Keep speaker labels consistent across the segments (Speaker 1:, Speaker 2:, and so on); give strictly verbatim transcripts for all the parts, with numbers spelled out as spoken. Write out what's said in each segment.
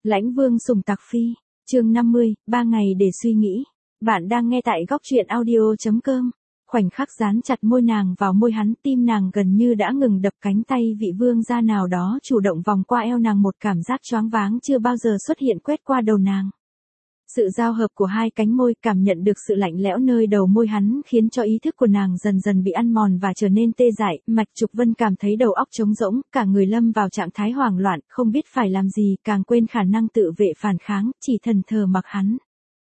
Speaker 1: Lãnh Vương sủng Tặc Phi, chương năm mươi, ba ngày để suy nghĩ. Bạn đang nghe tại góc truyện audio chấm com. Khoảnh khắc dán chặt môi nàng vào môi hắn, tim nàng gần như đã ngừng đập, cánh tay vị vương gia nào đó chủ động vòng qua eo nàng, một cảm giác choáng váng chưa bao giờ xuất hiện quét qua đầu nàng. Sự giao hợp của hai cánh môi, cảm nhận được sự lạnh lẽo nơi đầu môi hắn, khiến cho ý thức của nàng dần dần bị ăn mòn và trở nên tê dại. Mạch Trục Vân cảm thấy đầu óc trống rỗng, cả người lâm vào trạng thái hoảng loạn, không biết phải làm gì, càng quên khả năng tự vệ phản kháng, chỉ thần thờ mặc hắn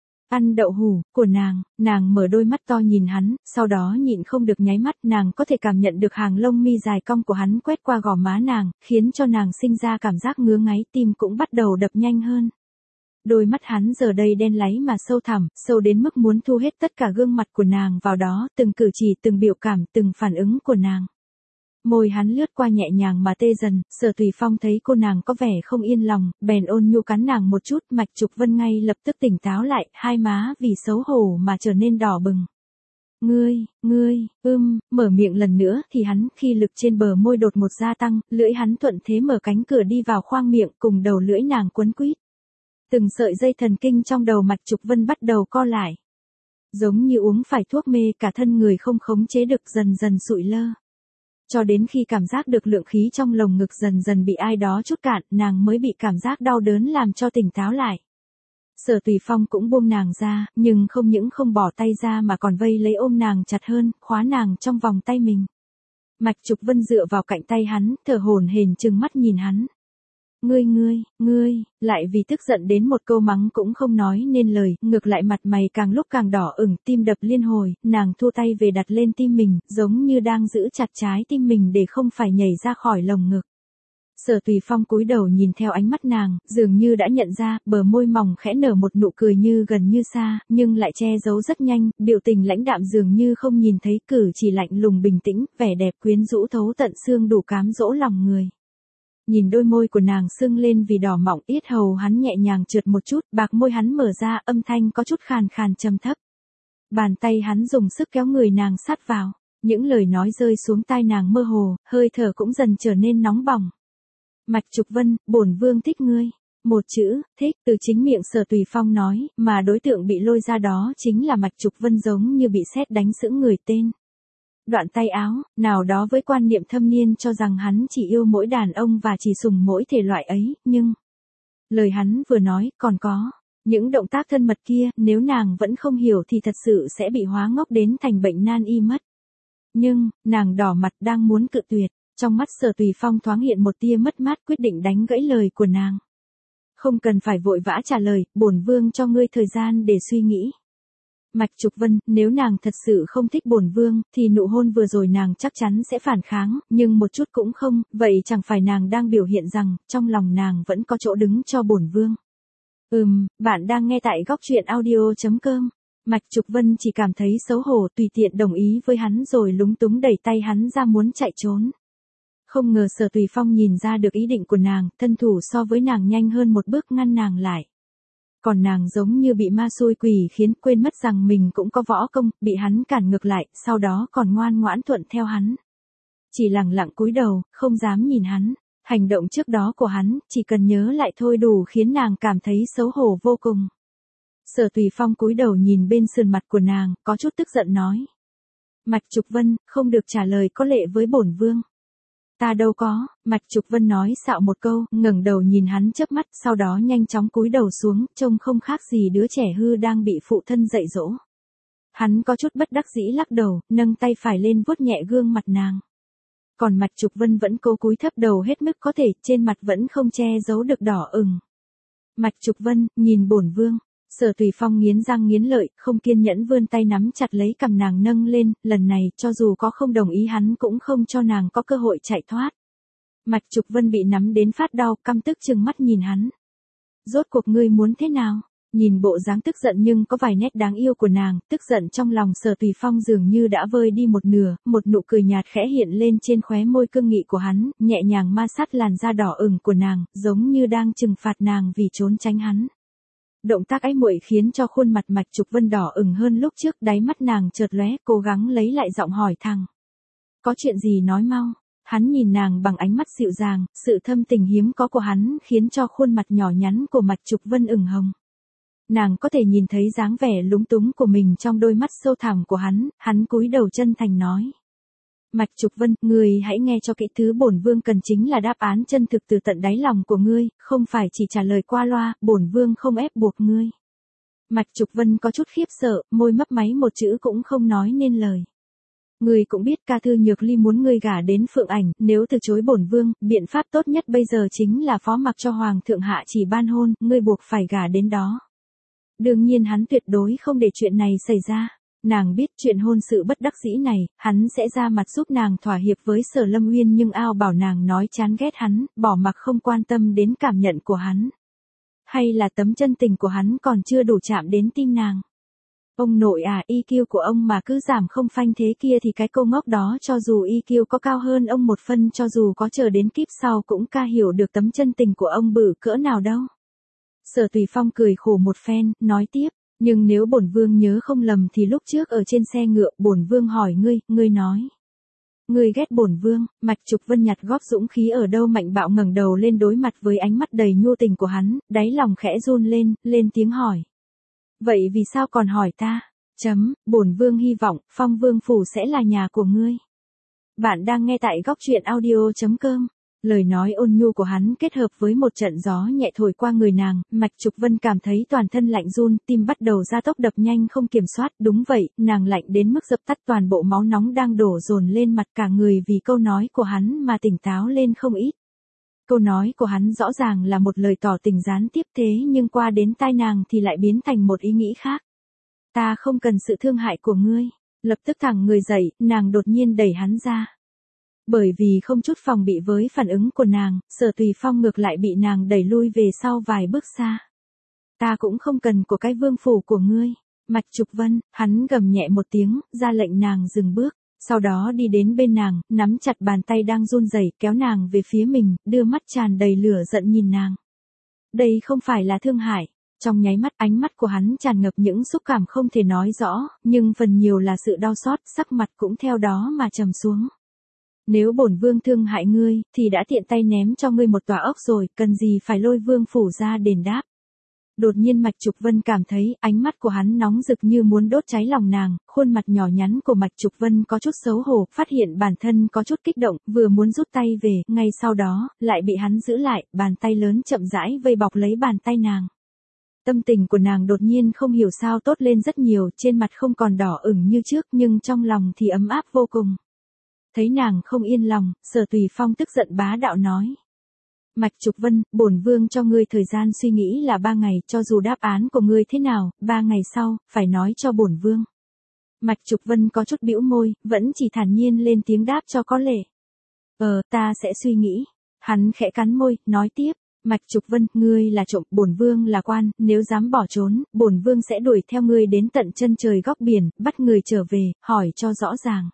Speaker 1: ăn đậu hủ của nàng. Nàng mở đôi mắt to nhìn hắn, sau đó nhịn không được nháy mắt. Nàng có thể cảm nhận được hàng lông mi dài cong của hắn quét qua gò má nàng, khiến cho nàng sinh ra cảm giác ngứa ngáy, tim cũng bắt đầu đập nhanh hơn. Đôi mắt hắn giờ đây đen láy mà sâu thẳm, sâu đến mức muốn thu hết tất cả gương mặt của nàng vào đó, từng cử chỉ, từng biểu cảm, từng phản ứng của nàng. Môi hắn lướt qua nhẹ nhàng mà tê dần. Sở Tùy Phong thấy cô nàng có vẻ không yên lòng, bèn ôn nhu cắn nàng một chút. Mạch Trục Vân ngay lập tức tỉnh táo lại, hai má vì xấu hổ mà trở nên đỏ bừng. Ngươi, ngươi, ưm, mở miệng lần nữa thì hắn, khi lực trên bờ môi đột ngột gia tăng, lưỡi hắn thuận thế mở cánh cửa đi vào khoang miệng, cùng đầu lưỡi nàng quấn quýt. Từng sợi dây thần kinh trong đầu Mạch Trục Vân bắt đầu co lại. Giống như uống phải thuốc mê, cả thân người không khống chế được dần dần sụi lơ. Cho đến khi cảm giác được lượng khí trong lồng ngực dần dần bị ai đó trút cạn, nàng mới bị cảm giác đau đớn làm cho tỉnh táo lại. Sở Tùy Phong cũng buông nàng ra, nhưng không những không bỏ tay ra mà còn vây lấy ôm nàng chặt hơn, khóa nàng trong vòng tay mình. Mạch Trục Vân dựa vào cạnh tay hắn, thở hổn hển trừng mắt nhìn hắn. Ngươi ngươi, ngươi, lại vì tức giận đến một câu mắng cũng không nói nên lời, ngược lại mặt mày càng lúc càng đỏ ửng, tim đập liên hồi. Nàng thu tay về đặt lên tim mình, giống như đang giữ chặt trái tim mình để không phải nhảy ra khỏi lồng ngực. Sở Tùy Phong cúi đầu nhìn theo ánh mắt nàng, dường như đã nhận ra, bờ môi mỏng khẽ nở một nụ cười như gần như xa, nhưng lại che giấu rất nhanh, biểu tình lãnh đạm dường như không nhìn thấy, cử chỉ lạnh lùng bình tĩnh, vẻ đẹp quyến rũ thấu tận xương, đủ cám dỗ lòng người. Nhìn đôi môi của nàng sưng lên vì đỏ mọng, yết hầu hắn nhẹ nhàng trượt một chút, bạc môi hắn mở ra, âm thanh có chút khàn khàn trầm thấp. Bàn tay hắn dùng sức kéo người nàng sát vào, những lời nói rơi xuống tai nàng mơ hồ, hơi thở cũng dần trở nên nóng bỏng. Mạch Trục Vân, bổn vương thích ngươi. Một chữ, thích, từ chính miệng Sở Tùy Phong nói, mà đối tượng bị lôi ra đó chính là Mạch Trục Vân, giống như bị sét đánh sững người tên. Đoạn tay áo, nào đó với quan niệm thâm niên cho rằng hắn chỉ yêu mỗi đàn ông và chỉ sùng mỗi thể loại ấy, nhưng lời hắn vừa nói, còn có những động tác thân mật kia, nếu nàng vẫn không hiểu thì thật sự sẽ bị hóa ngốc đến thành bệnh nan y mất. Nhưng, nàng đỏ mặt đang muốn cự tuyệt, trong mắt Sở Tùy Phong thoáng hiện một tia mất mát, quyết định đánh gãy lời của nàng. Không cần phải vội vã trả lời, bổn vương cho ngươi thời gian để suy nghĩ. Mạch Trục Vân, nếu nàng thật sự không thích bổn vương, thì nụ hôn vừa rồi nàng chắc chắn sẽ phản kháng, nhưng một chút cũng không, vậy chẳng phải nàng đang biểu hiện rằng, trong lòng nàng vẫn có chỗ đứng cho bổn vương. Ừm, bạn đang nghe tại góc truyện audio chấm com. Mạch Trục Vân chỉ cảm thấy xấu hổ, tùy tiện đồng ý với hắn rồi lúng túng đẩy tay hắn ra muốn chạy trốn. Không ngờ Sở Tùy Phong nhìn ra được ý định của nàng, thân thủ so với nàng nhanh hơn một bước ngăn nàng lại. Còn nàng giống như bị ma xui quỷ khiến, quên mất rằng mình cũng có võ công, bị hắn cản ngược lại, sau đó còn ngoan ngoãn thuận theo hắn. Chỉ lẳng lặng cúi đầu, không dám nhìn hắn. Hành động trước đó của hắn, chỉ cần nhớ lại thôi đủ khiến nàng cảm thấy xấu hổ vô cùng. Sở Tùy Phong cúi đầu nhìn bên sườn mặt của nàng, có chút tức giận nói. Mạch Trục Vân, không được trả lời có lệ với bổn vương. Ta đâu có, Mạch Trục Vân nói xạo một câu, ngẩng đầu nhìn hắn chớp mắt, sau đó nhanh chóng cúi đầu xuống, trông không khác gì đứa trẻ hư đang bị phụ thân dạy dỗ. Hắn có chút bất đắc dĩ lắc đầu, nâng tay phải lên vuốt nhẹ gương mặt nàng. Còn Mạch Trục Vân vẫn cố cúi thấp đầu hết mức có thể, trên mặt vẫn không che giấu được đỏ ửng. Mạch Trục Vân, nhìn bổn vương. Sở Tùy Phong nghiến răng nghiến lợi, không kiên nhẫn vươn tay nắm chặt lấy cằm nàng nâng lên, lần này, cho dù có không đồng ý hắn cũng không cho nàng có cơ hội chạy thoát. Mạch Trục Vân bị nắm đến phát đau, căm tức trừng mắt nhìn hắn. Rốt cuộc ngươi muốn thế nào? Nhìn bộ dáng tức giận nhưng có vài nét đáng yêu của nàng, tức giận trong lòng Sở Tùy Phong dường như đã vơi đi một nửa, một nụ cười nhạt khẽ hiện lên trên khóe môi cương nghị của hắn, nhẹ nhàng ma sát làn da đỏ ửng của nàng, giống như đang trừng phạt nàng vì trốn tránh hắn. Động tác ái muội khiến cho khuôn mặt Mạch Trục Vân đỏ ửng hơn lúc trước, đáy mắt nàng chợt lóe, cố gắng lấy lại giọng hỏi thẳng. Có chuyện gì nói mau, Hắn nhìn nàng bằng ánh mắt dịu dàng, sự thâm tình hiếm có của hắn khiến cho khuôn mặt nhỏ nhắn của Mạch Trục Vân ửng hồng. Nàng có thể nhìn thấy dáng vẻ lúng túng của mình trong đôi mắt sâu thẳm của hắn, hắn cúi đầu chân thành nói. Mạch Trục Vân, ngươi hãy nghe cho kỹ, thứ bổn vương cần chính là đáp án chân thực từ tận đáy lòng của ngươi, không phải chỉ trả lời qua loa, bổn vương không ép buộc ngươi. Mạch Trục Vân có chút khiếp sợ, môi mấp máy một chữ cũng không nói nên lời. Ngươi cũng biết ca thư Nhược Ly muốn ngươi gả đến Phượng Ảnh, nếu từ chối bổn vương, biện pháp tốt nhất bây giờ chính là phó mặc cho hoàng thượng hạ chỉ ban hôn, ngươi buộc phải gả đến đó. Đương nhiên hắn tuyệt đối không để chuyện này xảy ra. Nàng biết chuyện hôn sự bất đắc dĩ này, hắn sẽ ra mặt giúp nàng thỏa hiệp với Sở Lâm Uyên, nhưng ao bảo nàng nói chán ghét hắn, bỏ mặc không quan tâm đến cảm nhận của hắn. Hay là tấm chân tình của hắn còn chưa đủ chạm đến tim nàng. Ông nội à, i kiu của ông mà cứ giảm không phanh thế kia thì cái cô ngốc đó cho dù i kiu có cao hơn ông một phân, cho dù có chờ đến kiếp sau cũng ca hiểu được tấm chân tình của ông bự cỡ nào đâu. Sở Tùy Phong cười khổ một phen, nói tiếp, nhưng nếu bổn vương nhớ không lầm thì lúc trước ở trên xe ngựa, bổn vương hỏi ngươi, ngươi nói. Ngươi ghét bổn vương. Mạch Trục Vân nhặt góp dũng khí ở đâu mạnh bạo ngẩng đầu lên đối mặt với ánh mắt đầy nhu tình của hắn, đáy lòng khẽ run lên, lên tiếng hỏi. Vậy vì sao còn hỏi ta? Chấm, bổn vương hy vọng, Phong Vương Phủ sẽ là nhà của ngươi. Bạn đang nghe tại góc truyện audio chấm com. Lời nói ôn nhu của hắn kết hợp với một trận gió nhẹ thổi qua người nàng, Mạch Trục Vân cảm thấy toàn thân lạnh run, tim bắt đầu gia tốc đập nhanh không kiểm soát, đúng vậy, nàng lạnh đến mức dập tắt toàn bộ máu nóng đang đổ dồn lên mặt cả người vì câu nói của hắn mà tỉnh táo lên không ít. Câu nói của hắn rõ ràng là một lời tỏ tình gián tiếp, thế nhưng qua đến tai nàng thì lại biến thành một ý nghĩ khác. Ta không cần sự thương hại của ngươi. Lập tức thẳng người dậy, nàng đột nhiên đẩy hắn ra. Bởi vì không chút phòng bị với phản ứng của nàng, Sở Tùy Phong ngược lại bị nàng đẩy lui về sau vài bước xa. Ta cũng không cần của cái vương phủ của ngươi. Mạch Trục Vân, hắn gầm nhẹ một tiếng, ra lệnh nàng dừng bước, sau đó đi đến bên nàng, nắm chặt bàn tay đang run rẩy, kéo nàng về phía mình, đưa mắt tràn đầy lửa giận nhìn nàng. Đây không phải là thương hại. Trong nháy mắt, ánh mắt của hắn tràn ngập những xúc cảm không thể nói rõ, nhưng phần nhiều là sự đau xót, sắc mặt cũng theo đó mà trầm xuống. Nếu bổn vương thương hại ngươi, thì đã tiện tay ném cho ngươi một tòa ốc rồi, cần gì phải lôi vương phủ ra đền đáp. Đột nhiên Mạch Trục Vân cảm thấy, ánh mắt của hắn nóng rực như muốn đốt cháy lòng nàng, khuôn mặt nhỏ nhắn của Mạch Trục Vân có chút xấu hổ, phát hiện bản thân có chút kích động, vừa muốn rút tay về, ngay sau đó, lại bị hắn giữ lại, bàn tay lớn chậm rãi vây bọc lấy bàn tay nàng. Tâm tình của nàng đột nhiên không hiểu sao tốt lên rất nhiều, trên mặt không còn đỏ ửng như trước nhưng trong lòng thì ấm áp vô cùng. Thấy nàng không yên lòng, Sở Tùy Phong tức giận bá đạo nói. Mạch Trục Vân, bổn vương cho ngươi thời gian suy nghĩ là ba ngày, cho dù đáp án của ngươi thế nào, ba ngày sau, phải nói cho bổn vương. Mạch Trục Vân có chút bĩu môi, vẫn chỉ thản nhiên lên tiếng đáp cho có lệ. Ờ, ta sẽ suy nghĩ. Hắn khẽ cắn môi, nói tiếp. Mạch Trục Vân, ngươi là trộm, bổn vương là quan, nếu dám bỏ trốn, bổn vương sẽ đuổi theo ngươi đến tận chân trời góc biển, bắt người trở về, hỏi cho rõ ràng.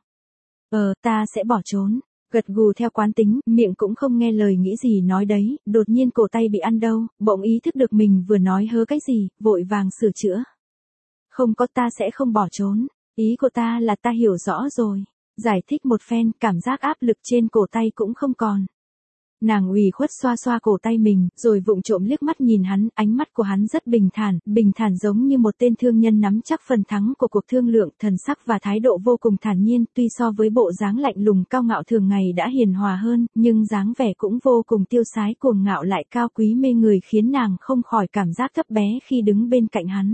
Speaker 1: Ờ, ta sẽ bỏ trốn. Gật gù theo quán tính, miệng cũng không nghe lời nghĩ gì nói đấy, đột nhiên cổ tay bị ăn đâu, bỗng ý thức được mình vừa nói hớ cái gì, vội vàng sửa chữa. Không có, ta sẽ không bỏ trốn, ý của ta là ta hiểu rõ rồi. Giải thích một phen, cảm giác áp lực trên cổ tay cũng không còn. Nàng ủy khuất xoa xoa cổ tay mình, rồi vụng trộm liếc mắt nhìn hắn, ánh mắt của hắn rất bình thản, bình thản giống như một tên thương nhân nắm chắc phần thắng của cuộc thương lượng, thần sắc và thái độ vô cùng thản nhiên, tuy so với bộ dáng lạnh lùng cao ngạo thường ngày đã hiền hòa hơn, nhưng dáng vẻ cũng vô cùng tiêu sái cuồng ngạo lại cao quý mê người khiến nàng không khỏi cảm giác thấp bé khi đứng bên cạnh hắn.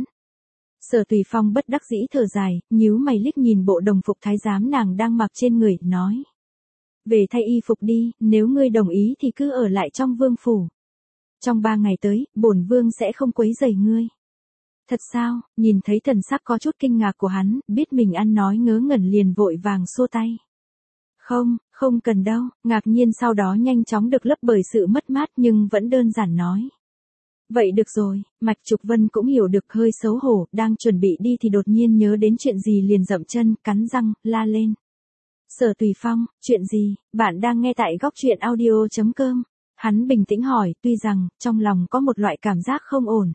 Speaker 1: Sở Tùy Phong bất đắc dĩ thở dài, nhíu mày liếc nhìn bộ đồng phục thái giám nàng đang mặc trên người, nói. Về thay y phục đi, nếu ngươi đồng ý thì cứ ở lại trong vương phủ. Trong ba ngày tới, bổn vương sẽ không quấy rầy ngươi. Thật sao? Nhìn thấy thần sắc có chút kinh ngạc của hắn, biết mình ăn nói ngớ ngẩn liền vội vàng xua tay. Không, không cần đâu, ngạc nhiên sau đó nhanh chóng được lấp bởi sự mất mát nhưng vẫn đơn giản nói. Vậy được rồi, Mạch Trục Vân cũng hiểu được hơi xấu hổ, đang chuẩn bị đi thì đột nhiên nhớ đến chuyện gì liền dậm chân, cắn răng, la lên. Sở Tùy Phong, chuyện gì, bạn đang nghe tại góc truyện audio chấm com. Hắn bình tĩnh hỏi, tuy rằng, trong lòng có một loại cảm giác không ổn.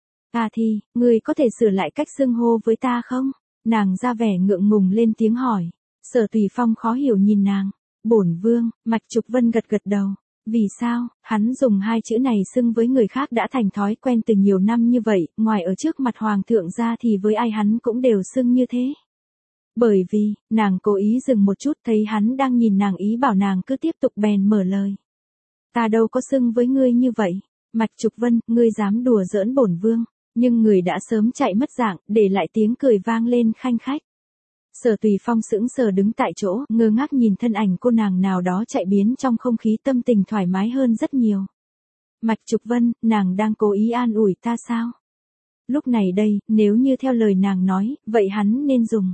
Speaker 1: À thì, ngươi có thể sửa lại cách xưng hô với ta không? Nàng ra vẻ ngượng ngùng lên tiếng hỏi. Sở Tùy Phong khó hiểu nhìn nàng. Bổn vương, Mạch Trục Vân gật gật đầu. Vì sao, hắn dùng hai chữ này xưng với người khác đã thành thói quen từ nhiều năm như vậy, ngoài ở trước mặt hoàng thượng ra thì với ai hắn cũng đều xưng như thế. Bởi vì, nàng cố ý dừng một chút thấy hắn đang nhìn nàng ý bảo nàng cứ tiếp tục bèn mở lời. Ta đâu có xưng với ngươi như vậy, Mạch Trục Vân, ngươi dám đùa giỡn bổn vương, nhưng người đã sớm chạy mất dạng, để lại tiếng cười vang lên khanh khách. Sở Tùy Phong sững sờ đứng tại chỗ, ngơ ngác nhìn thân ảnh cô nàng nào đó chạy biến trong không khí, tâm tình thoải mái hơn rất nhiều. Mạch Trục Vân, nàng đang cố ý an ủi ta sao? Lúc này đây, nếu như theo lời nàng nói, vậy hắn nên dùng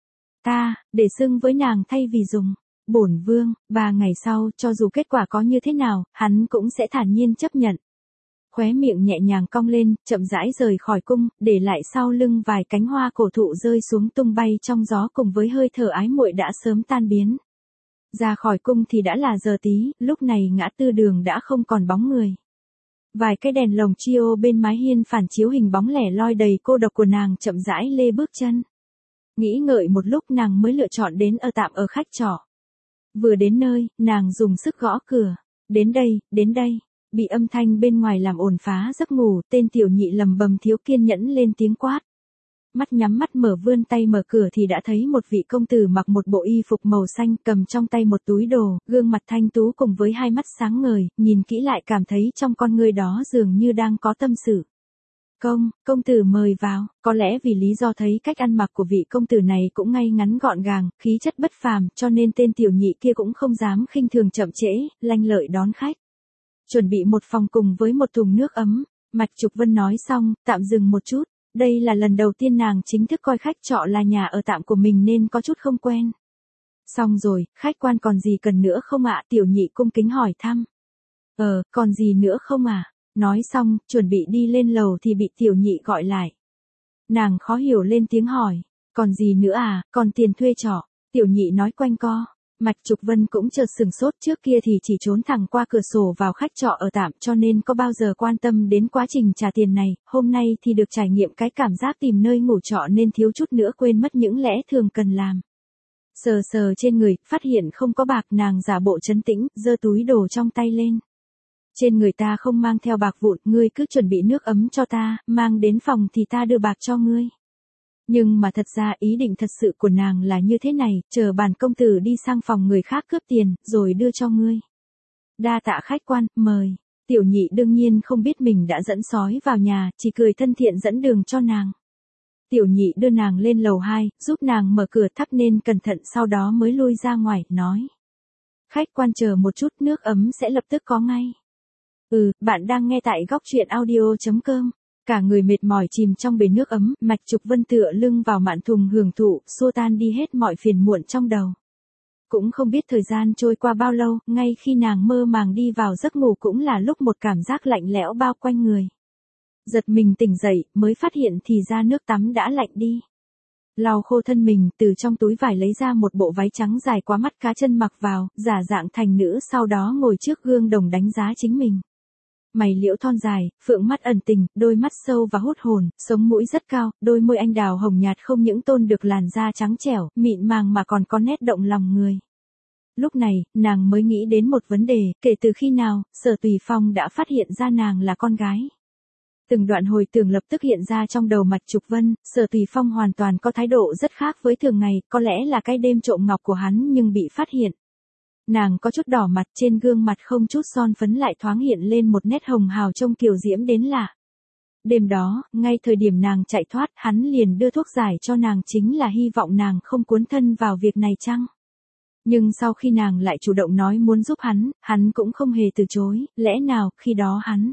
Speaker 1: ta, để xưng với nàng thay vì dùng bổn vương. Ba ngày sau, cho dù kết quả có như thế nào, hắn cũng sẽ thản nhiên chấp nhận. Khóe miệng nhẹ nhàng cong lên, chậm rãi rời khỏi cung, để lại sau lưng vài cánh hoa cổ thụ rơi xuống tung bay trong gió cùng với hơi thở ái muội đã sớm tan biến. Ra khỏi cung thì đã là giờ tí, lúc này ngã tư đường đã không còn bóng người. Vài cái đèn lồng chiêu bên mái hiên phản chiếu hình bóng lẻ loi đầy cô độc của nàng chậm rãi lê bước chân. Nghĩ ngợi một lúc nàng mới lựa chọn đến ở tạm ở khách trọ. Vừa đến nơi, nàng dùng sức gõ cửa. Đến đây, đến đây. Bị âm thanh bên ngoài làm ồn phá giấc ngủ, tên tiểu nhị lầm bầm thiếu kiên nhẫn lên tiếng quát. Mắt nhắm mắt mở vươn tay mở cửa thì đã thấy một vị công tử mặc một bộ y phục màu xanh, cầm trong tay một túi đồ, gương mặt thanh tú cùng với hai mắt sáng ngời, nhìn kỹ lại cảm thấy trong con người đó dường như đang có tâm sự. Công, công tử mời vào, có lẽ vì lý do thấy cách ăn mặc của vị công tử này cũng ngay ngắn gọn gàng, khí chất bất phàm, cho nên tên tiểu nhị kia cũng không dám khinh thường chậm trễ, lanh lợi đón khách. Chuẩn bị một phòng cùng với một thùng nước ấm, Mạch Trục Vân nói xong, tạm dừng một chút, đây là lần đầu tiên nàng chính thức coi khách trọ là nhà ở tạm của mình nên có chút không quen. Xong rồi, khách quan còn gì cần nữa không ạ? Tiểu nhị cung kính hỏi thăm. Ờ, còn gì nữa không à? Nói xong, chuẩn bị đi lên lầu thì bị tiểu nhị gọi lại. Nàng khó hiểu lên tiếng hỏi, còn gì nữa à, còn tiền thuê trọ? Tiểu nhị nói quanh co. Mạch Trục Vân cũng chợt sừng sốt, trước kia thì chỉ trốn thẳng qua cửa sổ vào khách trọ ở tạm cho nên có bao giờ quan tâm đến quá trình trả tiền này, hôm nay thì được trải nghiệm cái cảm giác tìm nơi ngủ trọ nên thiếu chút nữa quên mất những lẽ thường cần làm. Sờ sờ trên người, phát hiện không có bạc, nàng giả bộ trấn tĩnh, giơ túi đồ trong tay lên. Trên người ta không mang theo bạc vụn, ngươi cứ chuẩn bị nước ấm cho ta, mang đến phòng thì ta đưa bạc cho ngươi. Nhưng mà thật ra ý định thật sự của nàng là như thế này, chờ bản công tử đi sang phòng người khác cướp tiền, rồi đưa cho ngươi. Đa tạ khách quan, mời. Tiểu nhị đương nhiên không biết mình đã dẫn sói vào nhà, chỉ cười thân thiện dẫn đường cho nàng. Tiểu nhị đưa nàng lên lầu hai, giúp nàng mở cửa thắp nên cẩn thận, sau đó mới lui ra ngoài, nói. Khách quan chờ một chút, nước ấm sẽ lập tức có ngay. Ừ, bạn đang nghe tại góc truyện audio chấm com. Cả người mệt mỏi chìm trong bể nước ấm, Mạch Trục Vân tựa lưng vào mạn thùng hưởng thụ, xua tan đi hết mọi phiền muộn trong đầu. Cũng không biết thời gian trôi qua bao lâu, ngay khi nàng mơ màng đi vào giấc ngủ cũng là lúc một cảm giác lạnh lẽo bao quanh người. Giật mình tỉnh dậy, mới phát hiện thì ra nước tắm đã lạnh đi. Lau khô thân mình, từ trong túi vải lấy ra một bộ váy trắng dài quá mắt cá chân mặc vào, giả dạng thành nữ, sau đó ngồi trước gương đồng đánh giá chính mình. Mày liễu thon dài, phượng mắt ẩn tình, đôi mắt sâu và hút hồn, sống mũi rất cao, đôi môi anh đào hồng nhạt không những tôn được làn da trắng trẻo, mịn màng mà còn có nét động lòng người. Lúc này, nàng mới nghĩ đến một vấn đề, kể từ khi nào, Sở Tùy Phong đã phát hiện ra nàng là con gái. Từng đoạn hồi tưởng lập tức hiện ra trong đầu Mạch Trục Vân, Sở Tùy Phong hoàn toàn có thái độ rất khác với thường ngày, có lẽ là cái đêm trộm ngọc của hắn nhưng bị phát hiện. Nàng có chút đỏ mặt, trên gương mặt không chút son phấn lại thoáng hiện lên một nét hồng hào trông kiều diễm đến lạ. Đêm đó, ngay thời điểm nàng chạy thoát, hắn liền đưa thuốc giải cho nàng, chính là hy vọng nàng không cuốn thân vào việc này chăng? Nhưng sau khi nàng lại chủ động nói muốn giúp hắn, hắn cũng không hề từ chối, lẽ nào khi đó hắn...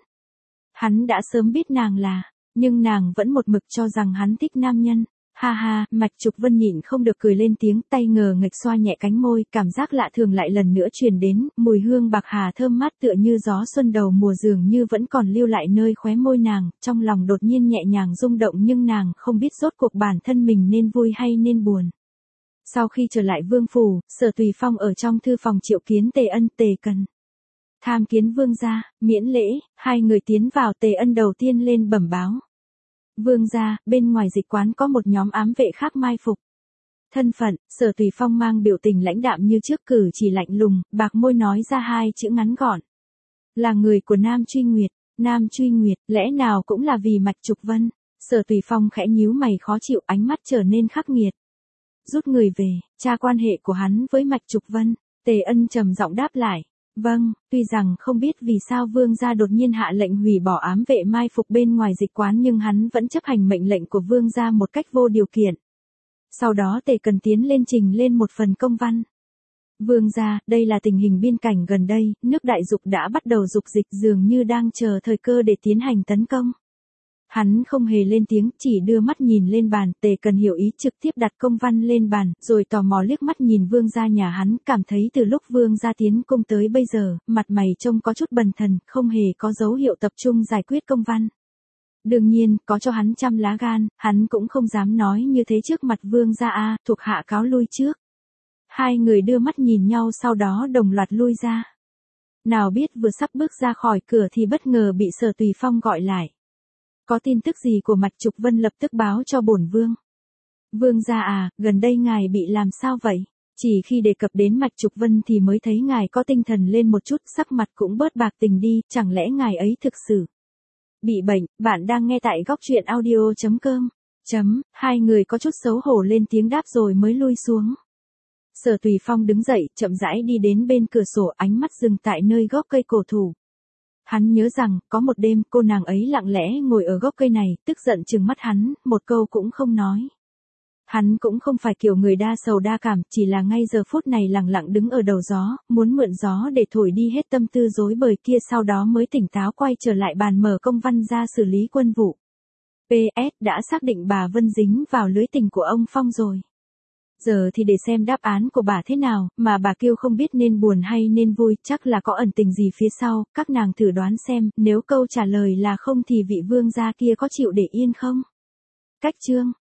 Speaker 1: Hắn đã sớm biết nàng là, nhưng nàng vẫn một mực cho rằng hắn thích nam nhân. Ha ha, Mạch Trục Vân nhịn không được cười lên tiếng, tay ngờ nghịch xoa nhẹ cánh môi, cảm giác lạ thường lại lần nữa truyền đến, mùi hương bạc hà thơm mát tựa như gió xuân đầu mùa dường như vẫn còn lưu lại nơi khóe môi nàng, trong lòng đột nhiên nhẹ nhàng rung động nhưng nàng không biết rốt cuộc bản thân mình nên vui hay nên buồn. Sau khi trở lại vương phủ, Sở Tùy Phong ở trong thư phòng triệu kiến Tề Ân, Tề Cần. Tham kiến vương gia, miễn lễ, hai người tiến vào. Tề Ân đầu tiên lên bẩm báo. Vương gia, bên ngoài dịch quán có một nhóm ám vệ khác mai phục. Thân phận, Sở Tùy Phong mang biểu tình lãnh đạm như trước, cử chỉ lạnh lùng, bạc môi nói ra hai chữ ngắn gọn. Là người của Nam Truy Nguyệt. Nam Truy Nguyệt, lẽ nào cũng là vì Mạch Trục Vân? Sở Tùy Phong khẽ nhíu mày khó chịu, ánh mắt trở nên khắc nghiệt. Rút người về, tra quan hệ của hắn với Mạch Trục Vân. Tề Ân trầm giọng đáp lại. Vâng, tuy rằng không biết vì sao vương gia đột nhiên hạ lệnh hủy bỏ ám vệ mai phục bên ngoài dịch quán, nhưng hắn vẫn chấp hành mệnh lệnh của vương gia một cách vô điều kiện. Sau đó Tề Cần tiến lên trình lên một phần công văn. Vương gia, đây là tình hình biên cảnh gần đây, nước Đại Dục đã bắt đầu dục dịch, dường như đang chờ thời cơ để tiến hành tấn công. Hắn không hề lên tiếng, chỉ đưa mắt nhìn lên bàn. Tề Cần hiểu ý, trực tiếp đặt công văn lên bàn, rồi tò mò liếc mắt nhìn vương gia nhà hắn, cảm thấy từ lúc vương gia tiến cung tới bây giờ, mặt mày trông có chút bần thần, không hề có dấu hiệu tập trung giải quyết công văn. Đương nhiên, có cho hắn trăm lá gan, hắn cũng không dám nói như thế trước mặt vương gia. A, thuộc hạ cáo lui trước. Hai người đưa mắt nhìn nhau, sau đó đồng loạt lui ra. Nào biết vừa sắp bước ra khỏi cửa thì bất ngờ bị Sở Tùy Phong gọi lại. Có tin tức gì của Mạch Trục Vân, lập tức báo cho bổn vương. Vương gia à, gần đây ngài bị làm sao vậy? Chỉ khi đề cập đến Mạch Trục Vân thì mới thấy ngài có tinh thần lên một chút, sắc mặt cũng bớt bạc tình đi, chẳng lẽ ngài ấy thực sự bị bệnh? Bạn đang nghe tại góc truyện audio chấm com. Chấm, hai người có chút xấu hổ lên tiếng đáp rồi mới lui xuống. Sở Tùy Phong đứng dậy, chậm rãi đi đến bên cửa sổ, ánh mắt dừng tại nơi gốc cây cổ thụ. Hắn nhớ rằng, có một đêm, cô nàng ấy lặng lẽ ngồi ở gốc cây này, tức giận trừng mắt hắn, một câu cũng không nói. Hắn cũng không phải kiểu người đa sầu đa cảm, chỉ là ngay giờ phút này lặng lặng đứng ở đầu gió, muốn mượn gió để thổi đi hết tâm tư rối bời kia, sau đó mới tỉnh táo quay trở lại bàn mở công văn ra xử lý quân vụ. pê ét đã xác định bà Vân dính vào lưới tình của ông Phong rồi. Giờ thì để xem đáp án của bà thế nào, mà bà Kiêu không biết nên buồn hay nên vui, chắc là có ẩn tình gì phía sau, các nàng thử đoán xem, nếu câu trả lời là không thì vị vương gia kia có chịu để yên không? Cách chương